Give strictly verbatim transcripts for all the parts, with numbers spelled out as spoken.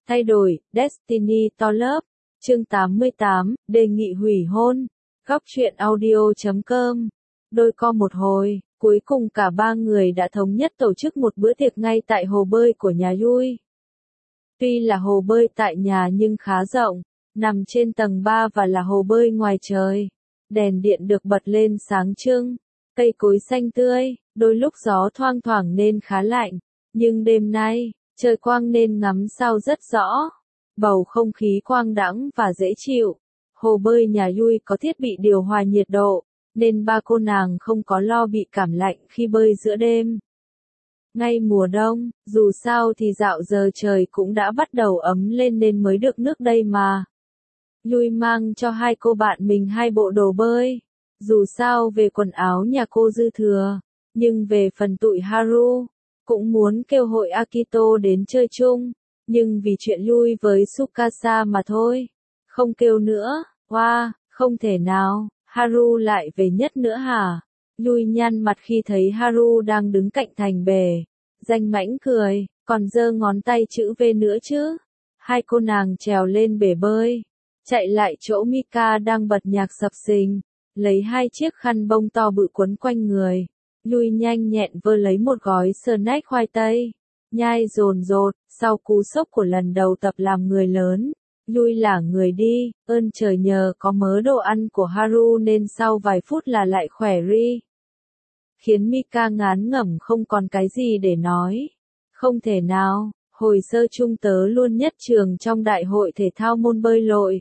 Thay đổi, Destiny to Love, chương tám mươi tám, đề nghị hủy hôn, góc truyện audio chấm com. Đôi co một hồi, cuối cùng cả ba người đã thống nhất tổ chức một bữa tiệc ngay tại hồ bơi của nhà Yui. Tuy là hồ bơi tại nhà nhưng khá rộng, nằm trên tầng ba và là hồ bơi ngoài trời. Đèn điện được bật lên sáng trưng, cây cối xanh tươi, đôi lúc gió thoang thoảng nên khá lạnh, nhưng đêm nay, trời quang nên ngắm sao rất rõ. Bầu không khí quang đãng và dễ chịu. Hồ bơi nhà Yui có thiết bị điều hòa nhiệt độ, nên ba cô nàng không có lo bị cảm lạnh khi bơi giữa đêm. Ngay mùa đông, dù sao thì dạo giờ trời cũng đã bắt đầu ấm lên nên mới được nước đây mà. Yui mang cho hai cô bạn mình hai bộ đồ bơi. Dù sao về quần áo nhà cô dư thừa, nhưng về phần tụi Haru, cũng muốn kêu hội Akito đến chơi chung, nhưng vì chuyện Yui với Tsukasa mà thôi. Không kêu nữa, wow, không thể nào, Haru lại về nhất nữa hả? Yui nhăn mặt khi thấy Haru đang đứng cạnh thành bể, danh mãnh cười, còn giơ ngón tay chữ V nữa chứ. Hai cô nàng trèo lên bể bơi, chạy lại chỗ Mika đang bật nhạc sập sình, lấy hai chiếc khăn bông to bự quấn quanh người. Yui nhanh nhẹn vơ lấy một gói snack khoai tây, nhai dồn dột, sau cú sốc của lần đầu tập làm người lớn. Yui lả người đi, ơn trời nhờ có mớ đồ ăn của Haru nên sau vài phút là lại khỏe ri. Khiến Mika ngán ngẩm không còn cái gì để nói. Không thể nào, hồi sơ chung tớ luôn nhất trường trong đại hội thể thao môn bơi lội.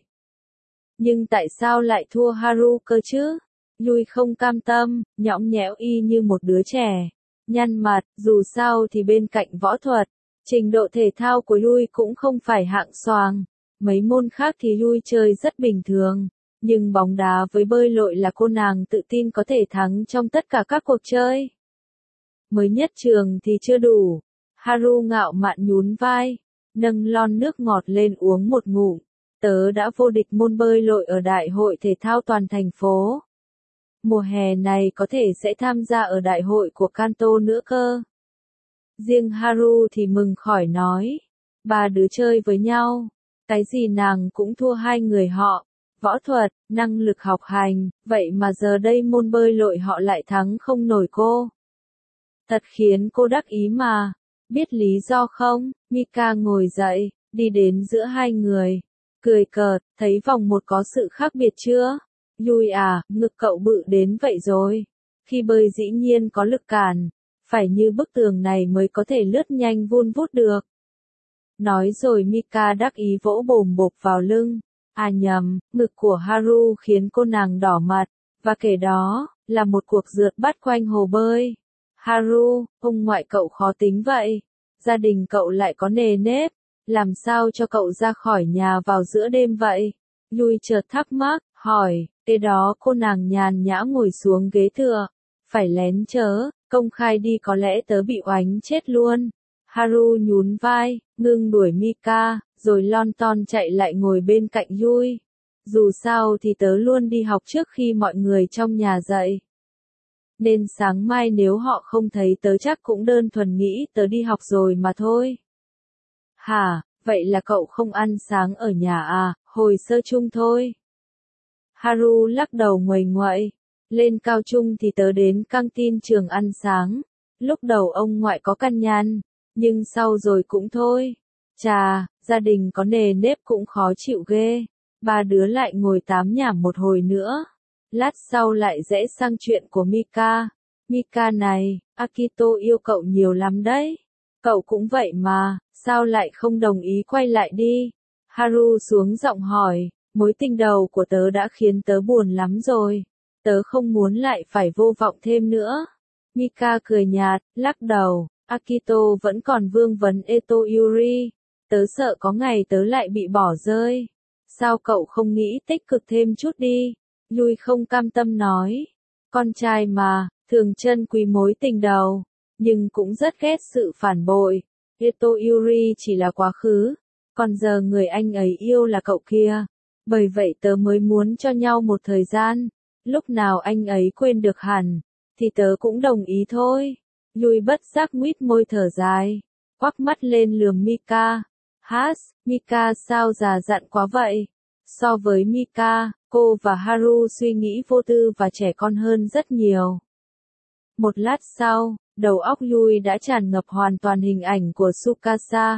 Nhưng tại sao lại thua Haru cơ chứ? Yui không cam tâm, nhõng nhẽo y như một đứa trẻ. Nhăn mặt, dù sao thì bên cạnh võ thuật, trình độ thể thao của Yui cũng không phải hạng xoàng. Mấy môn khác thì Yui chơi rất bình thường, nhưng bóng đá với bơi lội là cô nàng tự tin có thể thắng trong tất cả các cuộc chơi. Mới nhất trường thì chưa đủ. Haru ngạo mạn nhún vai, nâng lon nước ngọt lên uống một ngụm. Tớ đã vô địch môn bơi lội ở đại hội thể thao toàn thành phố. Mùa hè này có thể sẽ tham gia ở đại hội của Kanto nữa cơ. Riêng Haru thì mừng khỏi nói. Ba đứa chơi với nhau. Cái gì nàng cũng thua hai người họ. Võ thuật, năng lực học hành, vậy mà giờ đây môn bơi lội họ lại thắng không nổi cô. Thật khiến cô đắc ý mà. Biết lý do không? Mika ngồi dậy, đi đến giữa hai người. Cười cợt, thấy vòng một có sự khác biệt chưa? Yui à, ngực cậu bự đến vậy rồi. Khi bơi dĩ nhiên có lực cản. Phải như bức tường này mới có thể lướt nhanh vun vút được. Nói rồi Mika đắc ý vỗ bồm bộp vào lưng. À nhầm, ngực của Haru khiến cô nàng đỏ mặt. Và kể đó, là một cuộc rượt bắt quanh hồ bơi. Haru, ông ngoại cậu khó tính vậy. Gia đình cậu lại có nề nếp. Làm sao cho cậu ra khỏi nhà vào giữa đêm vậy? Yui chợt thắc mắc, hỏi, kế đó cô nàng nhàn nhã ngồi xuống ghế tựa. Phải lén chớ, công khai đi có lẽ tớ bị oánh chết luôn. Haru nhún vai, ngưng đuổi Mika, rồi lon ton chạy lại ngồi bên cạnh Yui. Dù sao thì tớ luôn đi học trước khi mọi người trong nhà dậy. Nên sáng mai nếu họ không thấy tớ chắc cũng đơn thuần nghĩ tớ đi học rồi mà thôi. Hả, vậy là cậu không ăn sáng ở nhà à, hồi sơ chung thôi. Haru lắc đầu nguầy nguậy. Lên cao trung thì tớ đến căng tin trường ăn sáng. Lúc đầu ông ngoại có căn nhăn, nhưng sau rồi cũng thôi. Chà, gia đình có nề nếp cũng khó chịu ghê. Ba đứa lại ngồi tám nhảm một hồi nữa. Lát sau lại rẽ sang chuyện của Mika. Mika này, Akito yêu cậu nhiều lắm đấy. Cậu cũng vậy mà, sao lại không đồng ý quay lại đi? Haru xuống giọng hỏi, mối tình đầu của tớ đã khiến tớ buồn lắm rồi. Tớ không muốn lại phải vô vọng thêm nữa. Mika cười nhạt, lắc đầu, Akito vẫn còn vương vấn Eto Yuri. Tớ sợ có ngày tớ lại bị bỏ rơi. Sao cậu không nghĩ tích cực thêm chút đi? Yui không cam tâm nói. Con trai mà, thường trân quý mối tình đầu, nhưng cũng rất ghét sự phản bội. Eto Yuri chỉ là quá khứ, còn giờ người anh ấy yêu là cậu kia. Bởi vậy tớ mới muốn cho nhau một thời gian. Lúc nào anh ấy quên được hẳn, thì tớ cũng đồng ý thôi. Yui bất giác nguýt môi thở dài, quắc mắt lên lườm Mika. Hát, Mika sao già dặn quá vậy? So với Mika, cô và Haru suy nghĩ vô tư và trẻ con hơn rất nhiều. Một lát sau, đầu óc Yui đã tràn ngập hoàn toàn hình ảnh của Tsukasa.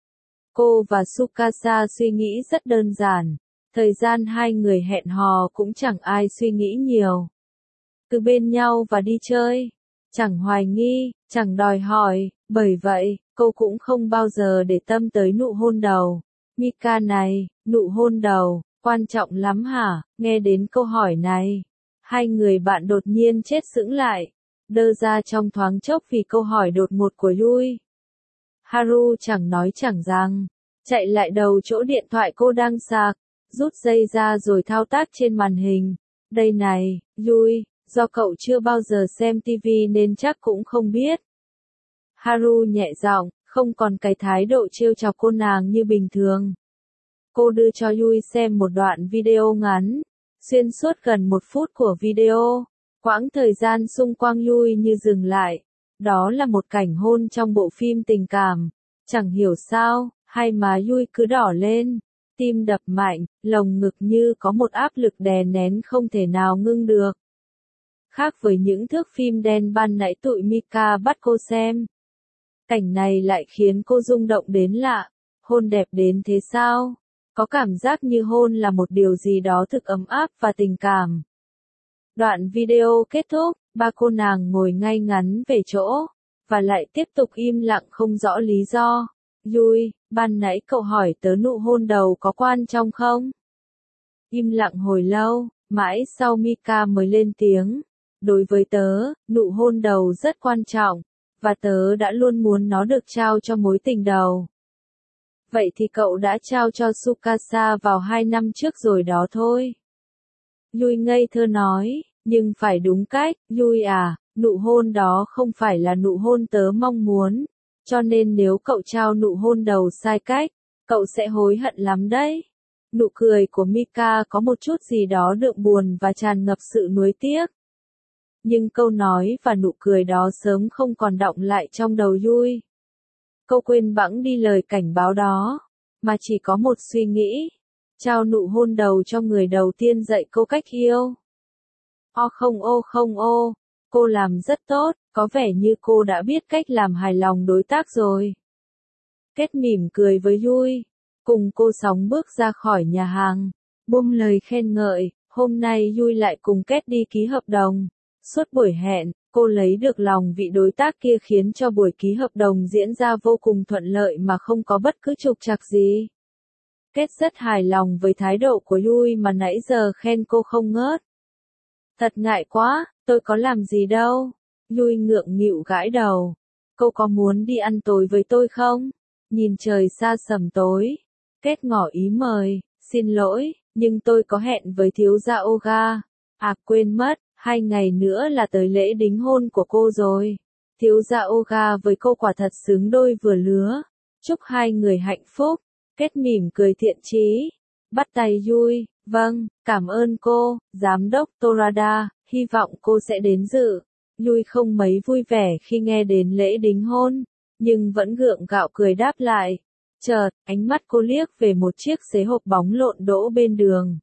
Cô và Tsukasa suy nghĩ rất đơn giản. Thời gian hai người hẹn hò cũng chẳng ai suy nghĩ nhiều. Cứ bên nhau và đi chơi. Chẳng hoài nghi, chẳng đòi hỏi, bởi vậy, cô cũng không bao giờ để tâm tới nụ hôn đầu. Mika này, nụ hôn đầu, quan trọng lắm hả? Nghe đến câu hỏi này, hai người bạn đột nhiên chết sững lại, đơ ra trong thoáng chốc vì câu hỏi đột ngột của Yui. Haru chẳng nói chẳng rằng, chạy lại đầu chỗ điện thoại cô đang sạc, rút dây ra rồi thao tác trên màn hình. Đây này, Yui, do cậu chưa bao giờ xem ti vi nên chắc cũng không biết. Haru nhẹ giọng, không còn cái thái độ trêu chọc cô nàng như bình thường. Cô đưa cho Yui xem một đoạn video ngắn, xuyên suốt gần một phút của video. Quãng thời gian xung quanh Yui như dừng lại. Đó là một cảnh hôn trong bộ phim tình cảm. Chẳng hiểu sao, hai má Yui cứ đỏ lên, tim đập mạnh, lồng ngực như có một áp lực đè nén không thể nào ngưng được. Khác với những thước phim đen ban nãy tụi Mika bắt cô xem. Cảnh này lại khiến cô rung động đến lạ. Hôn đẹp đến thế sao? Có cảm giác như hôn là một điều gì đó thực ấm áp và tình cảm. Đoạn video kết thúc, ba cô nàng ngồi ngay ngắn về chỗ, và lại tiếp tục im lặng không rõ lý do. Yui, ban nãy cậu hỏi tớ nụ hôn đầu có quan trọng không? Im lặng hồi lâu, mãi sau Mika mới lên tiếng. Đối với tớ, nụ hôn đầu rất quan trọng, và tớ đã luôn muốn nó được trao cho mối tình đầu. Vậy thì cậu đã trao cho Tsukasa vào hai năm trước rồi đó thôi. Yui ngây thơ nói, nhưng phải đúng cách, Yui à, nụ hôn đó không phải là nụ hôn tớ mong muốn, cho nên nếu cậu trao nụ hôn đầu sai cách, cậu sẽ hối hận lắm đấy. Nụ cười của Mika có một chút gì đó đượm buồn và tràn ngập sự nuối tiếc. Nhưng câu nói và nụ cười đó sớm không còn đọng lại trong đầu Yui. Cô quên bẵng đi lời cảnh báo đó, mà chỉ có một suy nghĩ, trao nụ hôn đầu cho người đầu tiên dạy cô cách yêu. O không ô không ô, cô làm rất tốt, có vẻ như cô đã biết cách làm hài lòng đối tác rồi. Kết mỉm cười với Yui, cùng cô sóng bước ra khỏi nhà hàng, buông lời khen ngợi, hôm nay Yui lại cùng Kết đi ký hợp đồng. Suốt buổi hẹn, cô lấy được lòng vị đối tác kia khiến cho buổi ký hợp đồng diễn ra vô cùng thuận lợi mà không có bất cứ trục trặc gì. Kết rất hài lòng với thái độ của Yui mà nãy giờ khen cô không ngớt. Thật ngại quá, tôi có làm gì đâu. Yui ngượng nghịu gãi đầu. Cô có muốn đi ăn tối với tôi không? Nhìn trời xa sầm tối. Kết ngỏ ý mời, xin lỗi, nhưng tôi có hẹn với thiếu gia Oga. À quên mất. Hai ngày nữa là tới lễ đính hôn của cô rồi. Thiếu gia Oga với cô quả thật xứng đôi vừa lứa. Chúc hai người hạnh phúc. Kết mỉm cười thiện chí. Bắt tay Yui. Vâng, cảm ơn cô, giám đốc Torada, hy vọng cô sẽ đến dự. Yui không mấy vui vẻ khi nghe đến lễ đính hôn, nhưng vẫn gượng gạo cười đáp lại. Chợt, ánh mắt cô liếc về một chiếc xế hộp bóng lộn đỗ bên đường.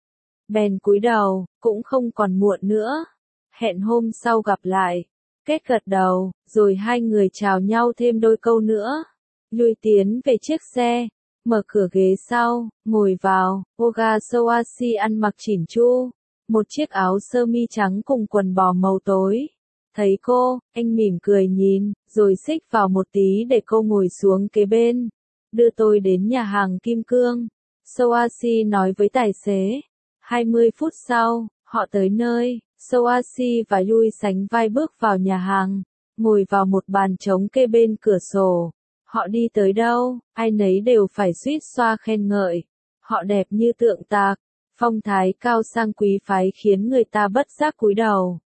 Bèn cúi đầu, cũng không còn muộn nữa. Hẹn hôm sau gặp lại. Kết gật đầu, rồi hai người chào nhau thêm đôi câu nữa. Yui tiến về chiếc xe, mở cửa ghế sau, ngồi vào. Oga Soashi ăn mặc chỉn chu, một chiếc áo sơ mi trắng cùng quần bò màu tối. Thấy cô, anh mỉm cười nhìn, rồi xích vào một tí để cô ngồi xuống kế bên. Đưa tôi đến nhà hàng Kim Cương. Soashi nói với tài xế. hai mươi phút sau, họ tới nơi, Soashi và Yui sánh vai bước vào nhà hàng, ngồi vào một bàn trống kê bên cửa sổ. Họ đi tới đâu, ai nấy đều phải suýt xoa khen ngợi. Họ đẹp như tượng tạc, phong thái cao sang quý phái khiến người ta bất giác cúi đầu.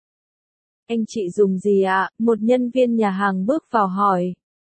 Anh chị dùng gì ạ? Một nhân viên nhà hàng bước vào hỏi.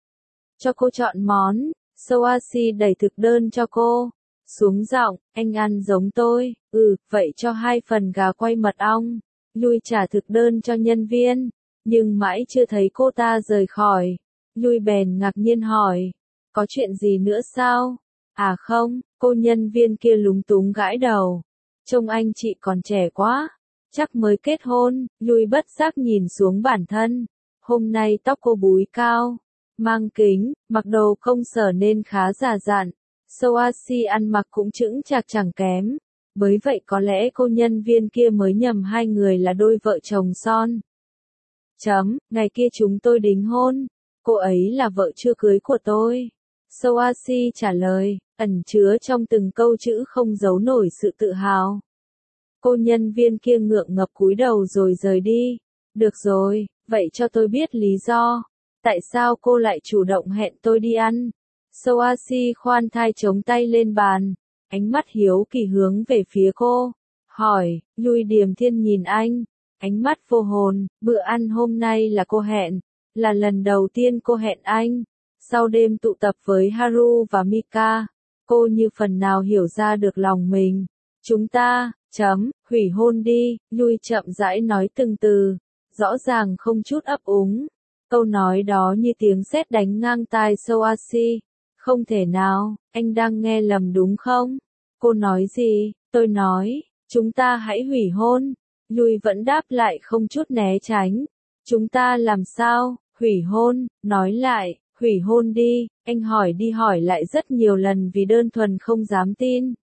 Cho cô chọn món, Soashi đẩy thực đơn cho cô. Xuống giọng, anh ăn giống tôi, ừ, vậy cho hai phần gà quay mật ong. Yui trả thực đơn cho nhân viên, nhưng mãi chưa thấy cô ta rời khỏi. Yui bèn ngạc nhiên hỏi, Có chuyện gì nữa sao? À không, cô nhân viên kia lúng túng gãi đầu. Trông anh chị còn trẻ quá, chắc mới kết hôn, Lui bất giác nhìn xuống bản thân. Hôm nay tóc cô búi cao, mang kính, mặc đồ công sở nên khá già dặn. Soashi ăn mặc cũng chững chạc chẳng kém. Bởi vậy có lẽ cô nhân viên kia mới nhầm hai người là đôi vợ chồng son. Chấm, ngày kia chúng tôi đính hôn. Cô ấy là vợ chưa cưới của tôi. Soashi trả lời, ẩn chứa trong từng câu chữ không giấu nổi sự tự hào. Cô nhân viên kia ngượng ngập cúi đầu rồi rời đi. Được rồi, vậy cho tôi biết lý do. Tại sao cô lại chủ động hẹn tôi đi ăn? Soashi khoan thai chống tay lên bàn. Ánh mắt hiếu kỳ hướng về phía cô. Hỏi, Lui Điềm Thiên nhìn anh. Ánh mắt vô hồn, bữa ăn hôm nay là cô hẹn. Là lần đầu tiên cô hẹn anh. Sau đêm tụ tập với Haru và Mika, cô như phần nào hiểu ra được lòng mình. Chúng ta, chấm, hủy hôn đi, Lui chậm rãi nói từng từ, rõ ràng không chút ấp úng. Câu nói đó như tiếng sét đánh ngang tai Soashi. Không thể nào, anh đang nghe lầm đúng không? Cô nói gì? Tôi nói, chúng ta hãy hủy hôn. Lui vẫn đáp lại không chút né tránh. Chúng ta làm sao? Hủy hôn, nói lại, hủy hôn đi, anh hỏi đi hỏi lại rất nhiều lần vì đơn thuần không dám tin.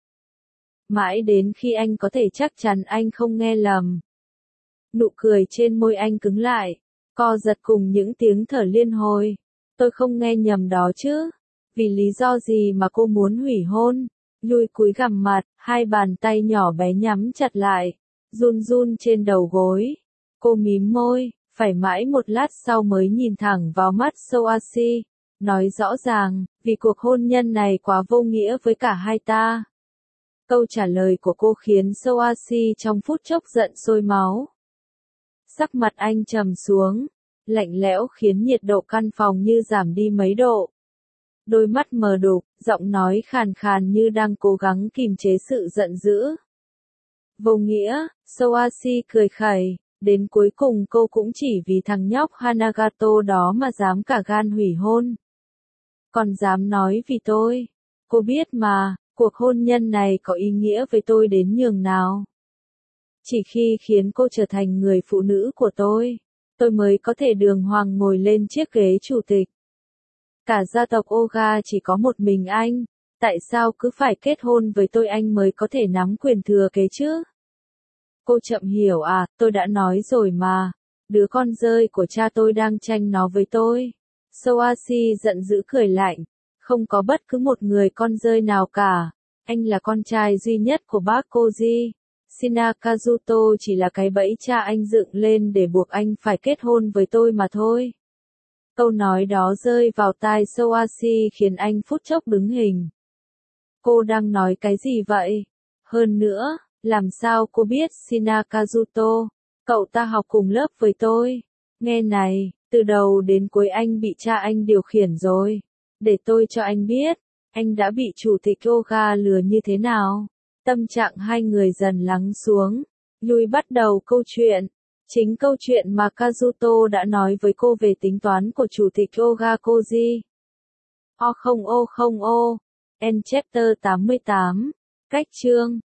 Mãi đến khi anh có thể chắc chắn anh không nghe lầm. Nụ cười trên môi anh cứng lại, co giật cùng những tiếng thở liên hồi. Tôi không nghe nhầm đó chứ? Vì lý do gì mà cô muốn hủy hôn? Lui cúi gằm mặt, hai bàn tay nhỏ bé nhắm chặt lại, run run trên đầu gối. Cô mím môi, phải mãi một lát sau mới nhìn thẳng vào mắt Soashi, nói rõ ràng, vì cuộc hôn nhân này quá vô nghĩa với cả hai ta. Câu trả lời của cô khiến Soashi trong phút chốc giận sôi máu. Sắc mặt anh trầm xuống, lạnh lẽo khiến nhiệt độ căn phòng như giảm đi mấy độ. Đôi mắt mờ đục, giọng nói khàn khàn như đang cố gắng kìm chế sự giận dữ. Vô nghĩa, Soashi cười khẩy, đến cuối cùng cô cũng chỉ vì thằng nhóc Hanagato đó mà dám cả gan hủy hôn. Còn dám nói vì tôi. Cô biết mà, cuộc hôn nhân này có ý nghĩa với tôi đến nhường nào. Chỉ khi khiến cô trở thành người phụ nữ của tôi, tôi mới có thể đường hoàng ngồi lên chiếc ghế chủ tịch. Cả gia tộc Oga chỉ có một mình anh, tại sao cứ phải kết hôn với tôi anh mới có thể nắm quyền thừa kế chứ? Cô chậm hiểu à, tôi đã nói rồi mà, đứa con rơi của cha tôi đang tranh nó với tôi. Soashi giận dữ cười lạnh, không có bất cứ một người con rơi nào cả, anh là con trai duy nhất của bác Koji. Shinakazuto chỉ là cái bẫy cha anh dựng lên để buộc anh phải kết hôn với tôi mà thôi. Câu nói đó rơi vào tai Soashi khiến anh phút chốc đứng hình. Cô đang nói cái gì vậy? Hơn nữa, làm sao cô biết Shinakazuto? Cậu ta học cùng lớp với tôi. Nghe này, từ đầu đến cuối anh bị cha anh điều khiển rồi. Để tôi cho anh biết, anh đã bị chủ tịch Oga lừa như thế nào. Tâm trạng hai người dần lắng xuống. Lui bắt đầu câu chuyện. Chính câu chuyện mà Kazuto đã nói với cô về tính toán của chủ tịch Oga Koji. O không ô không ô. End chapter tám mươi tám. Cách chương.